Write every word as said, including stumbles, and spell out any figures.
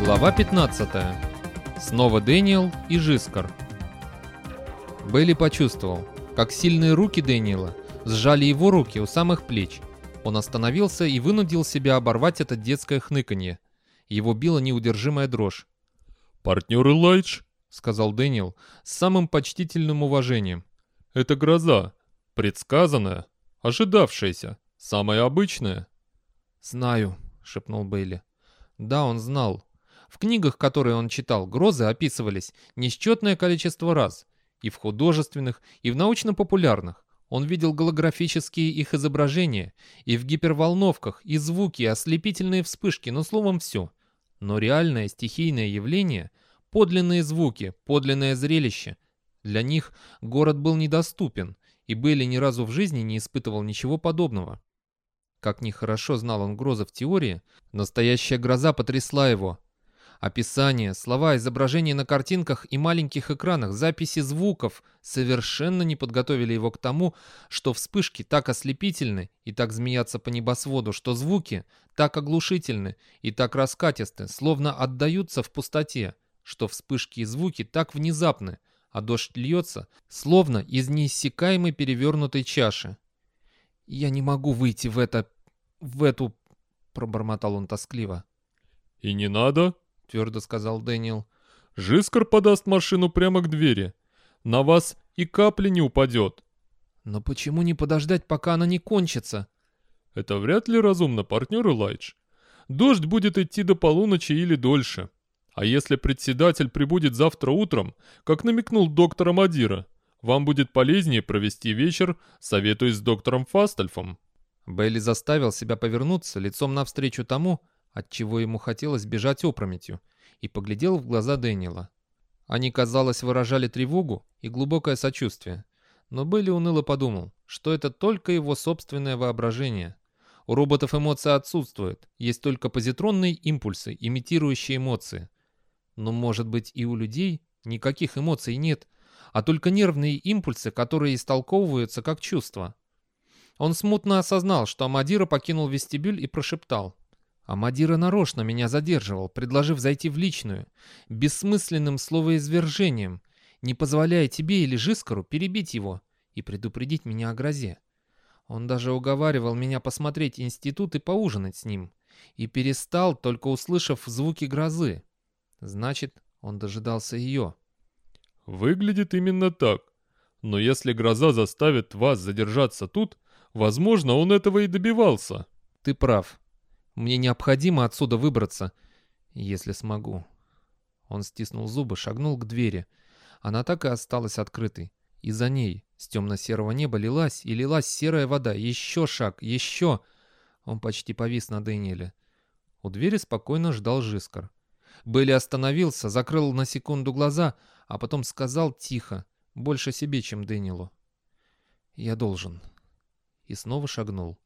Глава пятнадцатая. Снова Дэниел и Жискар. Бейли почувствовал, как сильные руки Дэниела сжали его руки у самых плеч. Он остановился и вынудил себя оборвать это детское хныканье. Его била неудержимая дрожь. «Партнер Элайдж», — сказал Дэниел с самым почтительным уважением. «Это гроза. Предсказанная, ожидавшаяся, самая обычная». «Знаю», — шепнул Бейли. Да, он знал. В книгах, которые он читал, грозы описывались несчетное количество раз. И в художественных, и в научно-популярных. Он видел голографические их изображения, и в гиперволновках, и звуки, и ослепительные вспышки, ну, словом, все. Но реальное стихийное явление, подлинные звуки, подлинное зрелище, для них город был недоступен, и Бейли ни разу в жизни не испытывал ничего подобного. Как нехорошо знал он грозы в теории, настоящая гроза потрясла его. Описания, слова, изображения на картинках и маленьких экранах, записи звуков совершенно не подготовили его к тому, что вспышки так ослепительны и так змеятся по небосводу, что звуки так оглушительны и так раскатисты, словно отдаются в пустоте, что вспышки и звуки так внезапны, а дождь льется, словно из неиссякаемой перевернутой чаши. «Я не могу выйти в это... в эту...» — пробормотал он тоскливо. «И не надо», — твердо сказал Дэниел. «Жискар подаст машину прямо к двери. На вас и капли не упадет». «Но почему не подождать, пока она не кончится?» «Это вряд ли разумно, партнер Элайдж. Дождь будет идти до полуночи или дольше. А если председатель прибудет завтра утром, как намекнул доктор Амадира, вам будет полезнее провести вечер, советуясь с доктором Фастальфом». Бейли заставил себя повернуться лицом навстречу тому, отчего ему хотелось бежать опрометью, и поглядел в глаза Дэниела. Они, казалось, выражали тревогу и глубокое сочувствие, но Бейли уныло подумал, что это только его собственное воображение. У роботов эмоции отсутствуют, есть только позитронные импульсы, имитирующие эмоции. Но, может быть, и у людей никаких эмоций нет, а только нервные импульсы, которые истолковываются как чувства. Он смутно осознал, что Амадира покинул вестибюль и прошептал: «Амадира нарочно меня задерживал, предложив зайти в личную, бессмысленным словоизвержением, не позволяя тебе или Жискару перебить его и предупредить меня о грозе. Он даже уговаривал меня посмотреть институт и поужинать с ним, и перестал, только услышав звуки грозы. Значит, он дожидался ее». «Выглядит именно так. Но если гроза заставит вас задержаться тут, возможно, он этого и добивался». «Ты прав. Мне необходимо отсюда выбраться, если смогу». Он стиснул зубы, шагнул к двери. Она так и осталась открытой. И за ней с темно-серого неба лилась и лилась серая вода. Еще шаг, еще. Он почти повис на Дэниеле. У двери спокойно ждал Жискар. Бейли остановился, закрыл на секунду глаза, а потом сказал тихо, больше себе, чем Дэниелу: «Я должен». И снова шагнул.